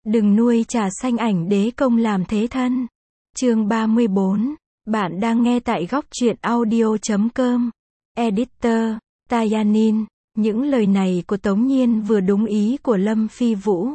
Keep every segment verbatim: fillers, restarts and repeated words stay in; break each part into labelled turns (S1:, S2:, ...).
S1: Đừng nuôi trà xanh ảnh đế công làm thế thân. Chương ba mươi bốn. Bạn đang nghe tại góc truyện audio chấm com. Editor, Tayanin. Những lời này của Tống Nhiên vừa đúng ý của Lâm Phi Vũ.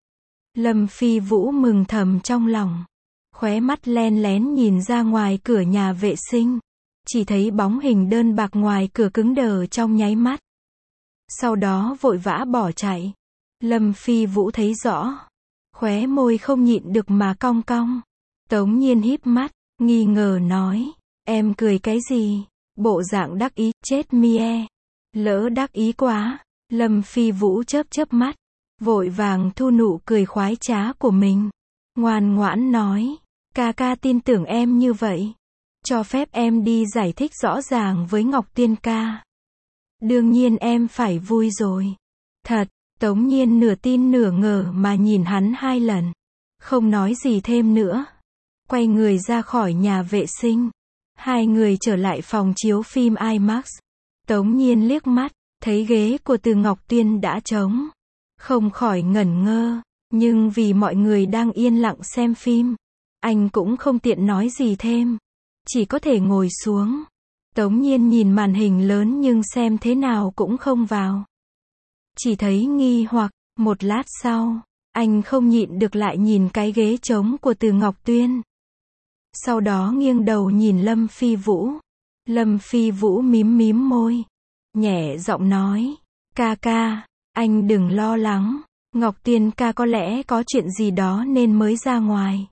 S1: Lâm Phi Vũ mừng thầm trong lòng. Khóe mắt len lén nhìn ra ngoài cửa nhà vệ sinh. Chỉ thấy bóng hình đơn bạc ngoài cửa cứng đờ trong nháy mắt. Sau đó vội vã bỏ chạy. Lâm Phi Vũ thấy rõ. Khóe môi không nhịn được mà cong cong. Tống Nhiên híp mắt, nghi ngờ nói. Em cười cái gì? Bộ dạng đắc ý, chết mie. Lỡ đắc ý quá. Lâm Phi Vũ chớp chớp mắt. Vội vàng thu nụ cười khoái trá của mình. Ngoan ngoãn nói. Ca ca tin tưởng em như vậy. Cho phép em đi giải thích rõ ràng với Ngọc Tiên ca. Đương nhiên em phải vui rồi. Thật. Tống Nhiên nửa tin nửa ngờ mà nhìn hắn hai lần. Không nói gì thêm nữa. Quay người ra khỏi nhà vệ sinh. Hai người trở lại phòng chiếu phim IMAX. Tống Nhiên liếc mắt, thấy ghế của Từ Ngọc Tuyên đã trống. Không khỏi ngẩn ngơ. Nhưng vì mọi người đang yên lặng xem phim, anh cũng không tiện nói gì thêm. Chỉ có thể ngồi xuống. Tống Nhiên nhìn màn hình lớn nhưng xem thế nào cũng không vào. Chỉ thấy nghi hoặc, một lát sau, anh không nhịn được lại nhìn cái ghế trống của Từ Ngọc Tuyên. Sau đó nghiêng đầu nhìn Lâm Phi Vũ. Lâm Phi Vũ mím mím môi. Nhẹ giọng nói. Ca ca, anh đừng lo lắng. Ngọc Tiên ca có lẽ có chuyện gì đó nên mới ra ngoài.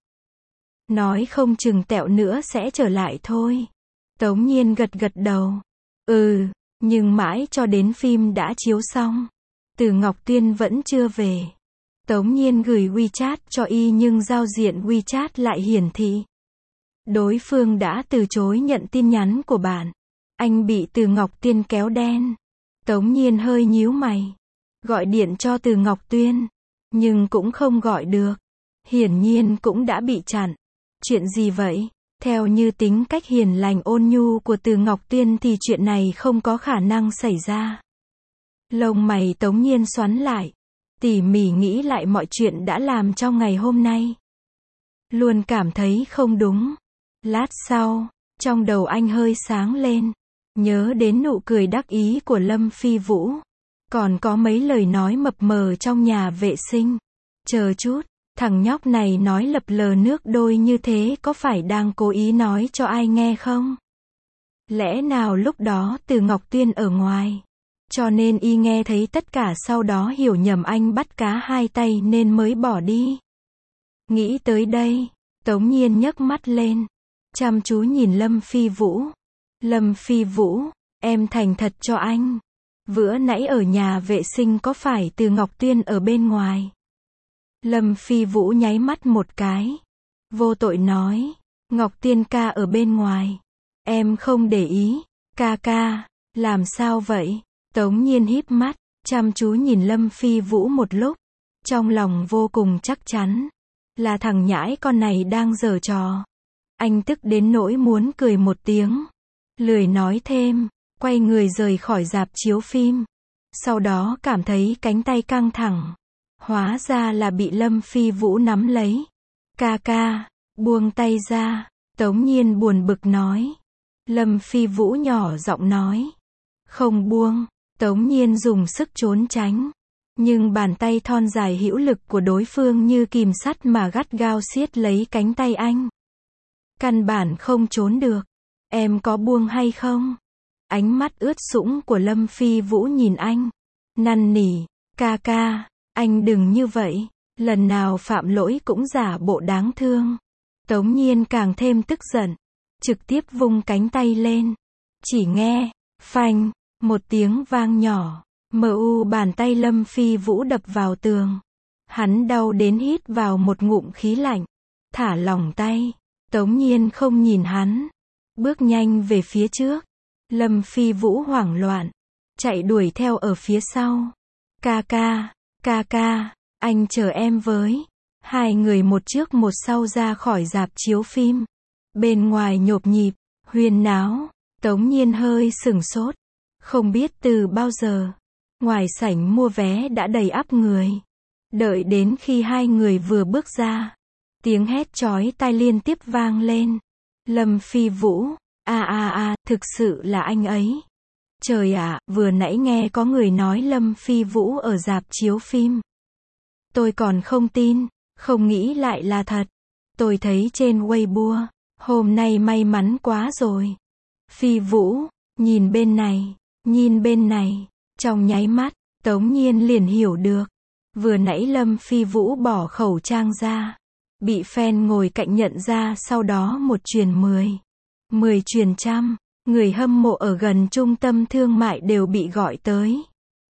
S1: Nói không chừng tẹo nữa sẽ trở lại thôi. Tống Nhiên gật gật đầu. Ừ, nhưng mãi cho đến phim đã chiếu xong. Từ Ngọc Tuyên vẫn chưa về. Tống Nhiên gửi WeChat cho y nhưng giao diện WeChat lại hiển thị. Đối phương đã từ chối nhận tin nhắn của bạn. Anh bị Từ Ngọc Tuyên kéo đen. Tống Nhiên hơi nhíu mày. Gọi điện cho Từ Ngọc Tuyên. Nhưng cũng không gọi được. Hiển nhiên cũng đã bị chặn. Chuyện gì vậy? Theo như tính cách hiền lành ôn nhu của Từ Ngọc Tuyên thì chuyện này không có khả năng xảy ra. Lông mày Tống Nhiên xoắn lại. Tỉ mỉ nghĩ lại mọi chuyện đã làm trong ngày hôm nay. Luôn cảm thấy không đúng. Lát sau, trong đầu anh hơi sáng lên. Nhớ đến nụ cười đắc ý của Lâm Phi Vũ. Còn có mấy lời nói mập mờ trong nhà vệ sinh. Chờ chút, thằng nhóc này nói lập lờ nước đôi như thế có phải đang cố ý nói cho ai nghe không? Lẽ nào lúc đó Từ Ngọc Tuyên ở ngoài? Cho nên y nghe thấy tất cả sau đó hiểu nhầm anh bắt cá hai tay nên mới bỏ đi. Nghĩ tới đây, Tống Nhiên nhấc mắt lên. Chăm chú nhìn Lâm Phi Vũ. Lâm Phi Vũ, em thành thật cho anh. Bữa nãy ở nhà vệ sinh có phải Từ Ngọc Tuyên ở bên ngoài? Lâm Phi Vũ nháy mắt một cái. Vô tội nói. Ngọc Tiên ca ở bên ngoài. Em không để ý. Ca ca, làm sao vậy? Tống Nhiên híp mắt, chăm chú nhìn Lâm Phi Vũ một lúc. Trong lòng vô cùng chắc chắn. Là thằng nhãi con này đang giở trò. Anh tức đến nỗi muốn cười một tiếng. Lười nói thêm, quay người rời khỏi rạp chiếu phim. Sau đó cảm thấy cánh tay căng thẳng. Hóa ra là bị Lâm Phi Vũ nắm lấy. Ca ca, buông tay ra. Tống Nhiên buồn bực nói. Lâm Phi Vũ nhỏ giọng nói. Không buông. Tống Nhiên dùng sức trốn tránh. Nhưng bàn tay thon dài hữu lực của đối phương như kìm sắt mà gắt gao siết lấy cánh tay anh. Căn bản không trốn được. Em có buông hay không? Ánh mắt ướt sũng của Lâm Phi Vũ nhìn anh. Năn nỉ. Ca ca, anh đừng như vậy. Lần nào phạm lỗi cũng giả bộ đáng thương. Tống Nhiên càng thêm tức giận. Trực tiếp vung cánh tay lên. Chỉ nghe, phanh, một tiếng vang nhỏ. Mờ u bàn tay Lâm Phi Vũ đập vào tường. Hắn đau đến hít vào một ngụm khí lạnh. Thả lỏng tay. Tống Nhiên không nhìn hắn. Bước nhanh về phía trước. Lâm Phi Vũ hoảng loạn. Chạy đuổi theo ở phía sau. Ca ca, ca ca, anh chờ em với. Hai người một trước một sau ra khỏi rạp chiếu phim. Bên ngoài nhộp nhịp, huyên náo. Tống Nhiên hơi sửng sốt. Không biết từ bao giờ. Ngoài sảnh mua vé đã đầy ắp người. Đợi đến khi hai người vừa bước ra, tiếng hét chói tai liên tiếp vang lên. Lâm Phi Vũ, a a a, thực sự là anh ấy. Trời ạ, vừa nãy nghe có người nói Lâm Phi Vũ ở rạp chiếu phim. Tôi còn không tin, không nghĩ lại là thật. Tôi thấy trên Weibo, hôm nay may mắn quá rồi. Phi Vũ, nhìn bên này, nhìn bên này, trong nháy mắt, Tống Nhiên liền hiểu được. Vừa nãy Lâm Phi Vũ bỏ khẩu trang ra, bị fan ngồi cạnh nhận ra, sau đó một truyền mười, mười truyền trăm, người hâm mộ ở gần trung tâm thương mại đều bị gọi tới.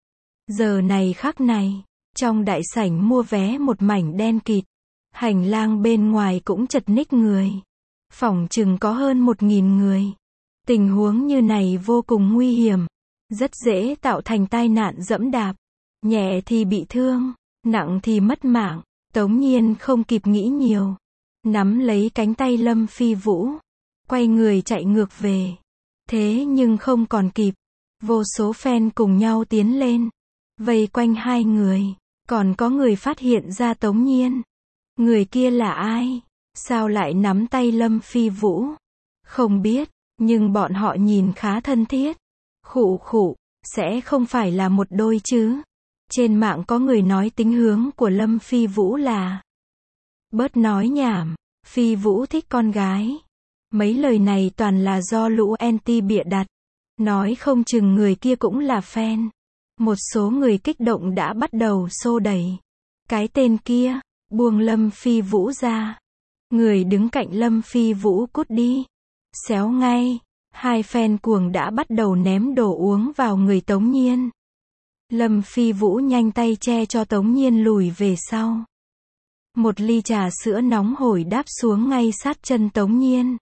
S1: Giờ này khắc này, trong đại sảnh mua vé một mảnh đen kịt, hành lang bên ngoài cũng chật ních người. Phỏng chừng có hơn một nghìn người. Tình huống như này vô cùng nguy hiểm, rất dễ tạo thành tai nạn giẫm đạp, nhẹ thì bị thương, nặng thì mất mạng. Tống Nhiên không kịp nghĩ nhiều, nắm lấy cánh tay Lâm Phi Vũ, quay người chạy ngược về. Thế nhưng không còn kịp, vô số fan cùng nhau tiến lên, vây quanh hai người, còn có người phát hiện ra Tống Nhiên. Người kia là ai? Sao lại nắm tay Lâm Phi Vũ? Không biết, nhưng bọn họ nhìn khá thân thiết. Khụ khụ, sẽ không phải là một đôi chứ? Trên mạng có người nói tính hướng của Lâm Phi Vũ là: bớt nói nhảm, Phi Vũ thích con gái. Mấy lời này toàn là do lũ anti bịa đặt. Nói không chừng người kia cũng là fan. Một số người kích động đã bắt đầu xô đẩy. Cái tên kia, buông Lâm Phi Vũ ra. Người đứng cạnh Lâm Phi Vũ cút đi. Xéo ngay. Hai fan cuồng đã bắt đầu ném đồ uống vào người Tống Nhiên. Lâm Phi Vũ nhanh tay che cho Tống Nhiên lùi về sau. Một ly trà sữa nóng hổi đáp xuống ngay sát chân Tống Nhiên.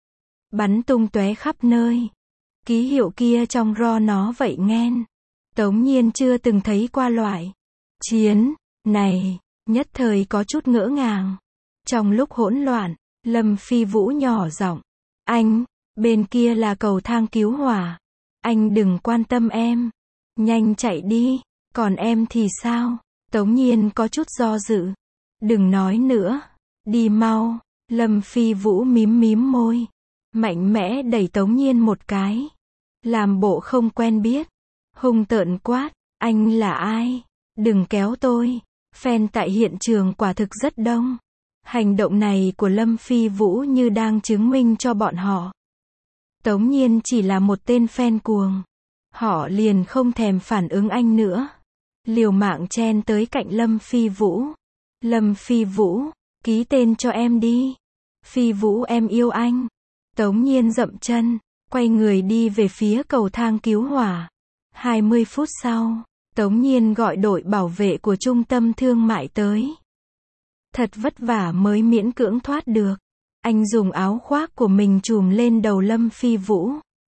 S1: Bắn tung tóe khắp nơi. Ký hiệu kia trong ro nó vậy nghen. Tống Nhiên chưa từng thấy qua loại chiến này, nhất thời có chút ngỡ ngàng. Trong lúc hỗn loạn, Lâm Phi Vũ nhỏ giọng: anh, bên kia là cầu thang cứu hỏa. Anh đừng quan tâm em. Nhanh chạy đi. Còn em thì sao? Tống Nhiên có chút do dự. Đừng nói nữa. Đi mau. Lâm Phi Vũ mím mím môi, mạnh mẽ đẩy Tống Nhiên một cái. Làm bộ không quen biết. Hung tợn quát: anh là ai? Đừng kéo tôi. Fan tại hiện trường quả thực rất đông. Hành động này của Lâm Phi Vũ như đang chứng minh cho bọn họ. Tống Nhiên chỉ là một tên fan cuồng. Họ liền không thèm phản ứng anh nữa. Liều mạng chen tới cạnh Lâm Phi Vũ. Lâm Phi Vũ, ký tên cho em đi. Phi Vũ em yêu anh. Tống Nhiên dậm chân, quay người đi về phía cầu thang cứu hỏa. hai mươi phút sau, Tống Nhiên gọi đội bảo vệ của trung tâm thương mại tới. Thật vất vả mới miễn cưỡng thoát được. Anh dùng áo khoác của mình trùm lên đầu Lâm Phi Vũ.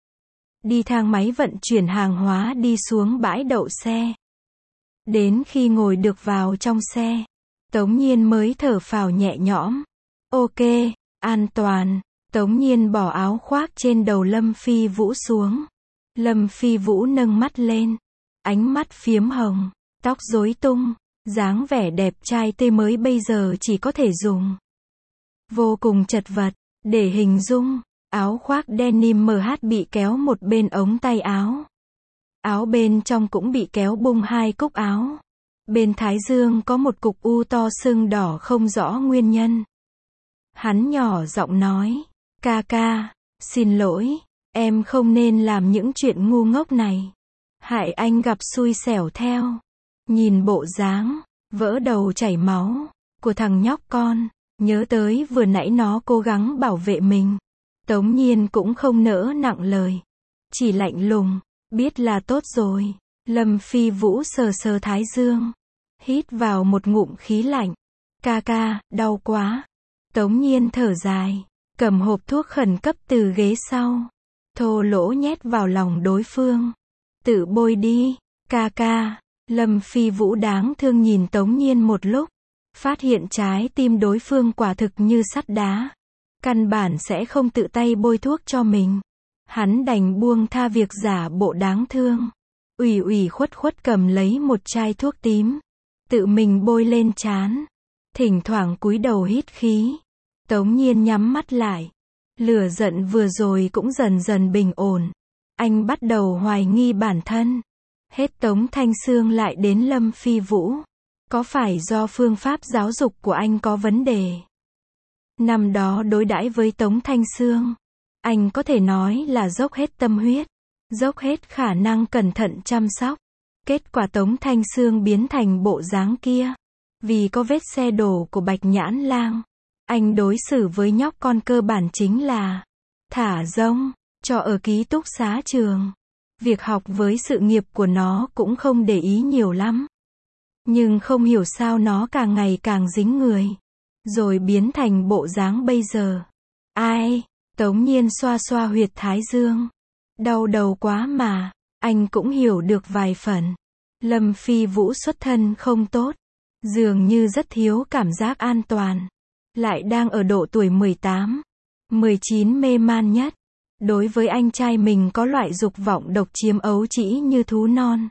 S1: Đi thang máy vận chuyển hàng hóa đi xuống bãi đậu xe. Đến khi ngồi được vào trong xe, Tống Nhiên mới thở phào nhẹ nhõm. Ok, an toàn. Tống Nhiên bỏ áo khoác trên đầu Lâm Phi Vũ xuống. Lâm Phi Vũ nâng mắt lên. Ánh mắt phiếm hồng, tóc rối tung, dáng vẻ đẹp trai tươi mới bây giờ chỉ có thể dùng vô cùng chật vật để hình dung. Áo khoác denim em hát bị kéo một bên ống tay áo. Áo bên trong cũng bị kéo bung hai cúc áo. Bên thái dương có một cục u to sưng đỏ không rõ nguyên nhân. Hắn nhỏ giọng nói: ca ca, xin lỗi, em không nên làm những chuyện ngu ngốc này. Hại anh gặp xui xẻo theo. Nhìn bộ dáng vỡ đầu chảy máu của thằng nhóc con, nhớ tới vừa nãy nó cố gắng bảo vệ mình. Tống Nhiên cũng không nỡ nặng lời, chỉ lạnh lùng: biết là tốt rồi. Lâm Phi Vũ sờ sờ thái dương, hít vào một ngụm khí lạnh. Ca ca, đau quá. Tống Nhiên thở dài, cầm hộp thuốc khẩn cấp từ ghế sau, thô lỗ nhét vào lòng đối phương. Tự bôi đi, ca ca. Lâm Phi Vũ đáng thương nhìn Tống Nhiên một lúc, phát hiện trái tim đối phương quả thực như sắt đá. Căn bản sẽ không tự tay bôi thuốc cho mình. Hắn đành buông tha việc giả bộ đáng thương. Ủy ủy khuất khuất cầm lấy một chai thuốc tím. tự mình bôi lên trán, thỉnh thoảng cúi đầu hít khí. Tống Nhiên nhắm mắt lại. Lửa giận vừa rồi cũng dần dần bình ổn. Anh bắt đầu hoài nghi bản thân. Hết Tống Thanh Sương lại đến Lâm Phi Vũ. Có phải do phương pháp giáo dục của anh có vấn đề? Năm đó đối đãi với Tống Thanh Sương, anh có thể nói là dốc hết tâm huyết, dốc hết khả năng cẩn thận chăm sóc. Kết quả Tống Thanh Sương biến thành bộ dáng kia. Vì có vết xe đổ của Bạch Nhãn Lang, anh đối xử với nhóc con cơ bản chính là thả rông, cho ở ký túc xá trường. Việc học với sự nghiệp của nó cũng không để ý nhiều lắm. Nhưng không hiểu sao nó càng ngày càng dính người. Rồi biến thành bộ dáng bây giờ. Ai? Tống Nhiên xoa xoa huyệt thái dương. Đau đầu quá mà. Anh cũng hiểu được vài phần. Lâm Phi Vũ xuất thân không tốt. Dường như rất thiếu cảm giác an toàn. Lại đang ở độ tuổi mười tám, mười chín mê man nhất. Đối với anh trai mình có loại dục vọng độc chiếm ấu trĩ như thú non.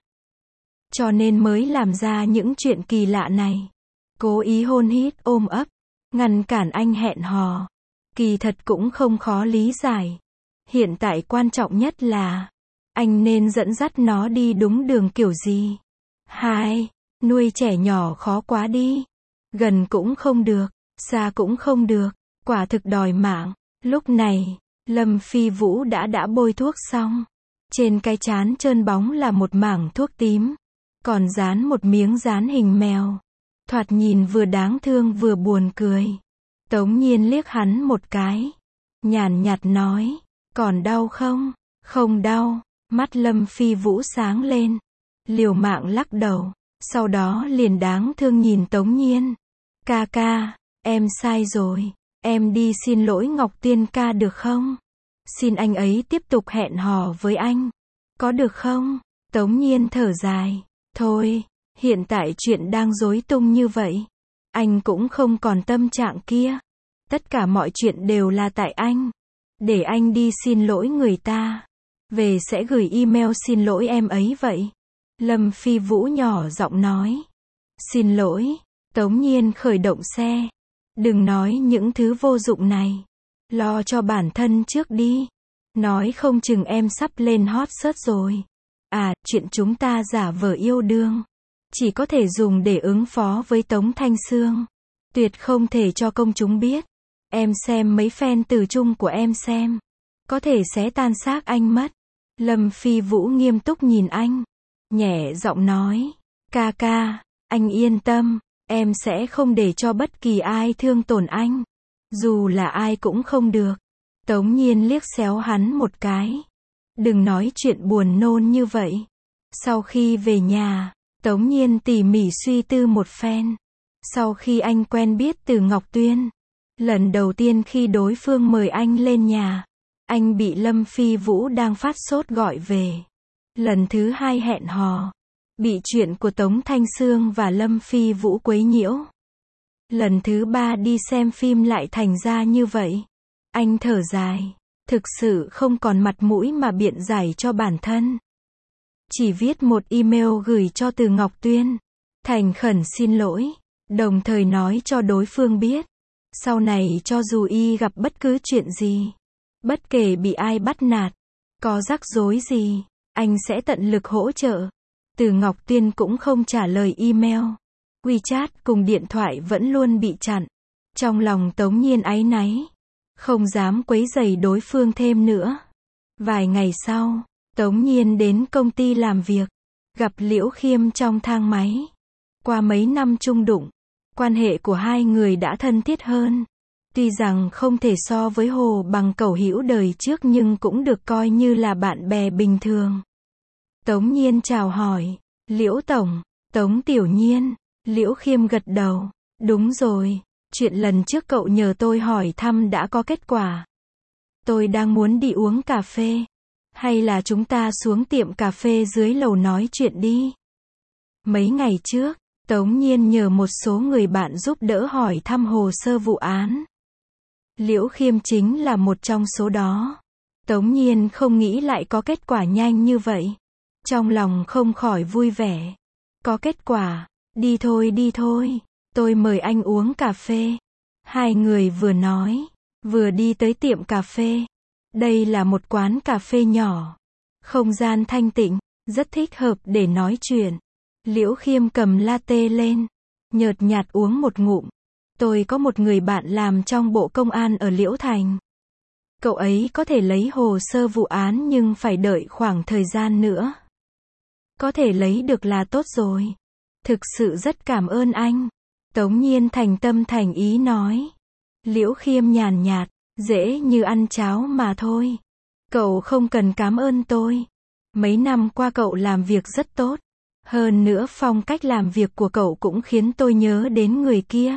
S1: Cho nên mới làm ra những chuyện kỳ lạ này. Cố ý hôn hít ôm ấp, ngăn cản anh hẹn hò. Kỳ thật cũng không khó lý giải. Hiện tại quan trọng nhất là anh nên dẫn dắt nó đi đúng đường kiểu gì. Hai, nuôi trẻ nhỏ khó quá đi. Gần cũng không được, xa cũng không được, quả thực đòi mạng. Lúc này, Lâm Phi Vũ đã đã bôi thuốc xong. Trên cái trán trơn bóng là một mảng thuốc tím. Còn dán một miếng dán hình mèo. Thoạt nhìn vừa đáng thương vừa buồn cười. Tống Nhiên liếc hắn một cái. Nhàn nhạt nói. Còn đau không? Không đau. Mắt Lâm Phi Vũ sáng lên. Liều mạng lắc đầu. Sau đó liền đáng thương nhìn Tống Nhiên. Ca ca, em sai rồi. Em đi xin lỗi Ngọc Tiên ca được không? Xin anh ấy tiếp tục hẹn hò với anh. Có được không? Tống Nhiên thở dài. Thôi, hiện tại chuyện đang rối tung như vậy. Anh cũng không còn tâm trạng kia. Tất cả mọi chuyện đều là tại anh. Để anh đi xin lỗi người ta. Về sẽ gửi email xin lỗi em ấy vậy. Lâm Phi Vũ nhỏ giọng nói. Xin lỗi. Tống Nhiên khởi động xe. Đừng nói những thứ vô dụng này. Lo cho bản thân trước đi. Nói không chừng em sắp lên hot search rồi. À, chuyện chúng ta giả vờ yêu đương. Chỉ có thể dùng để ứng phó với Tống Thanh Sương. Tuyệt không thể cho công chúng biết. Em xem mấy fan từ chung của em xem. Có thể xé tan xác anh mất. Lâm Phi Vũ nghiêm túc nhìn anh. Nhẹ giọng nói. Ca ca, anh yên tâm. Em sẽ không để cho bất kỳ ai thương tổn anh. Dù là ai cũng không được. Tống Nhiên liếc xéo hắn một cái. Đừng nói chuyện buồn nôn như vậy. Sau khi về nhà, Tống Nhiên tỉ mỉ suy tư một phen. Sau khi anh quen biết từ Ngọc Tuyên, lần đầu tiên khi đối phương mời anh lên nhà, anh bị Lâm Phi Vũ đang phát sốt gọi về. Lần thứ hai hẹn hò, bị chuyện của Tống Thanh Sương và Lâm Phi Vũ quấy nhiễu. Lần thứ ba đi xem phim lại thành ra như vậy. Anh thở dài, thực sự không còn mặt mũi mà biện giải cho bản thân. Chỉ viết một email gửi cho Từ Ngọc Tuyên, thành khẩn xin lỗi, đồng thời nói cho đối phương biết, sau này cho dù y gặp bất cứ chuyện gì, bất kể bị ai bắt nạt, có rắc rối gì, anh sẽ tận lực hỗ trợ. Từ Ngọc Tuyên cũng không trả lời email. WeChat cùng điện thoại vẫn luôn bị chặn. Trong lòng Tống Nhiên áy náy, không dám quấy rầy đối phương thêm nữa. Vài ngày sau, Tống Nhiên đến công ty làm việc, gặp Liễu Khiêm trong thang máy. Qua mấy năm chung đụng, quan hệ của hai người đã thân thiết hơn. Tuy rằng không thể so với Hồ Bằng Cẩu hữu đời trước nhưng cũng được coi như là bạn bè bình thường. Tống Nhiên chào hỏi. Liễu Tổng, Tống Tiểu Nhiên. Liễu Khiêm gật đầu. Đúng rồi, chuyện lần trước cậu nhờ tôi hỏi thăm đã có kết quả. Tôi đang muốn đi uống cà phê. Hay là chúng ta xuống tiệm cà phê dưới lầu nói chuyện đi. Mấy ngày trước, Tống Nhiên nhờ một số người bạn giúp đỡ hỏi thăm hồ sơ vụ án. Liễu Khiêm chính là một trong số đó. Tống Nhiên không nghĩ lại có kết quả nhanh như vậy. Trong lòng không khỏi vui vẻ. Có kết quả, Đi thôi đi thôi, tôi mời anh uống cà phê. Hai người vừa nói, vừa đi tới tiệm cà phê. Đây là một quán cà phê nhỏ, không gian thanh tịnh, rất thích hợp để nói chuyện. Liễu Khiêm cầm latte lên, nhợt nhạt uống một ngụm. Tôi có một người bạn làm trong Bộ Công an ở Liễu Thành. Cậu ấy có thể lấy hồ sơ vụ án nhưng phải đợi khoảng thời gian nữa. Có thể lấy được là tốt rồi. Thực sự rất cảm ơn anh. Tống Nhiên thành tâm thành ý nói. Liễu Khiêm nhàn nhạt, dễ như ăn cháo mà thôi. Cậu không cần cảm ơn tôi. Mấy năm qua cậu làm việc rất tốt. Hơn nữa phong cách làm việc của cậu cũng khiến tôi nhớ đến người kia.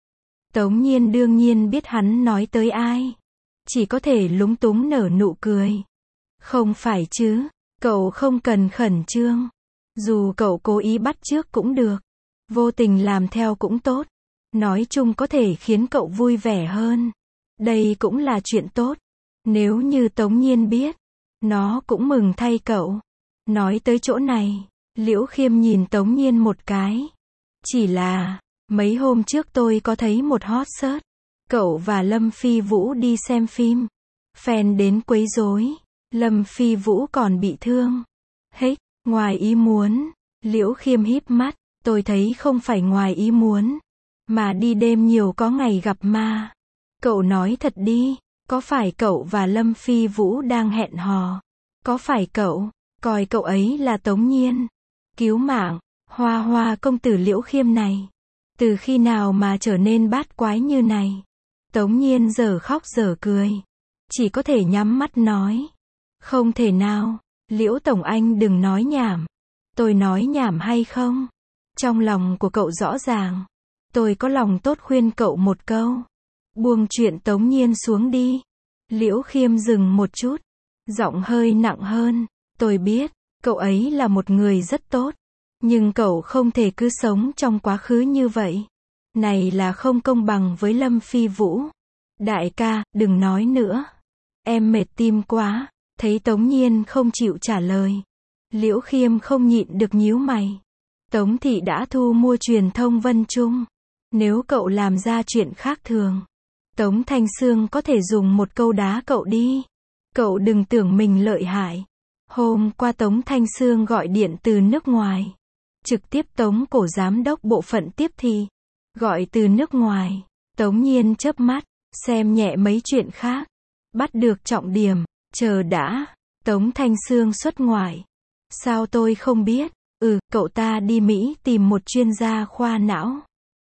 S1: Tống Nhiên đương nhiên biết hắn nói tới ai. Chỉ có thể lúng túng nở nụ cười. Không phải chứ, cậu không cần khẩn trương. Dù cậu cố ý bắt chước cũng được. Vô tình làm theo cũng tốt. Nói chung có thể khiến cậu vui vẻ hơn. Đây cũng là chuyện tốt. Nếu như Tống Nhiên biết, nó cũng mừng thay cậu. Nói tới chỗ này, Liễu Khiêm nhìn Tống Nhiên một cái. Chỉ là, mấy hôm trước tôi có thấy một hot search. Cậu và Lâm Phi Vũ đi xem phim. Fan đến quấy rối. Lâm Phi Vũ còn bị thương. Hết, ngoài ý muốn. Liễu Khiêm híp mắt. Tôi thấy không phải ngoài ý muốn. Mà đi đêm nhiều có ngày gặp ma. Cậu nói thật đi. Có phải cậu và Lâm Phi Vũ đang hẹn hò? Có phải cậu coi cậu ấy là Tống Nhiên? Cứu mạng, Hoa Hoa công tử Liễu Khiêm này. Từ khi nào mà trở nên bát quái như này? Tống Nhiên giờ khóc giờ cười. Chỉ có thể nhắm mắt nói. Không thể nào, Liễu Tổng Anh đừng nói nhảm. Tôi nói nhảm hay không? Trong lòng của cậu rõ ràng. Tôi có lòng tốt khuyên cậu một câu. Buông chuyện Tống Nhiên xuống đi. Liễu Khiêm dừng một chút. Giọng hơi nặng hơn. Tôi biết, cậu ấy là một người rất tốt. Nhưng cậu không thể cứ sống trong quá khứ như vậy. Này là không công bằng với Lâm Phi Vũ. Đại ca, đừng nói nữa. Em mệt tim quá. Thấy Tống Nhiên không chịu trả lời. Liễu Khiêm không nhịn được nhíu mày. Tống thị đã thu mua truyền thông Vân Trung. Nếu cậu làm ra chuyện khác thường, Tống Thanh Sương có thể dùng một câu đá cậu đi. Cậu đừng tưởng mình lợi hại. Hôm qua Tống Thanh Sương gọi điện từ nước ngoài. Trực tiếp tống cổ giám đốc bộ phận tiếp thị. Gọi từ nước ngoài. Tống Nhiên chớp mắt, xem nhẹ mấy chuyện khác. Bắt được trọng điểm. Chờ đã. Tống Thanh Sương xuất ngoại. Sao tôi không biết? Ừ, cậu ta đi Mỹ tìm một chuyên gia khoa não.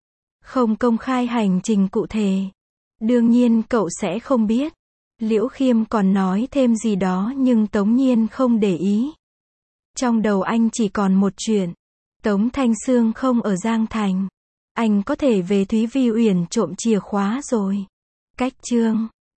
S1: Không công khai hành trình cụ thể. Đương nhiên cậu sẽ không biết. Liễu Khiêm còn nói thêm gì đó nhưng Tống Nhiên không để ý. Trong đầu anh chỉ còn một chuyện. Tống Thanh Sương không ở Giang Thành. Anh có thể về Thúy Vi Uyển trộm chìa khóa rồi. Cách chương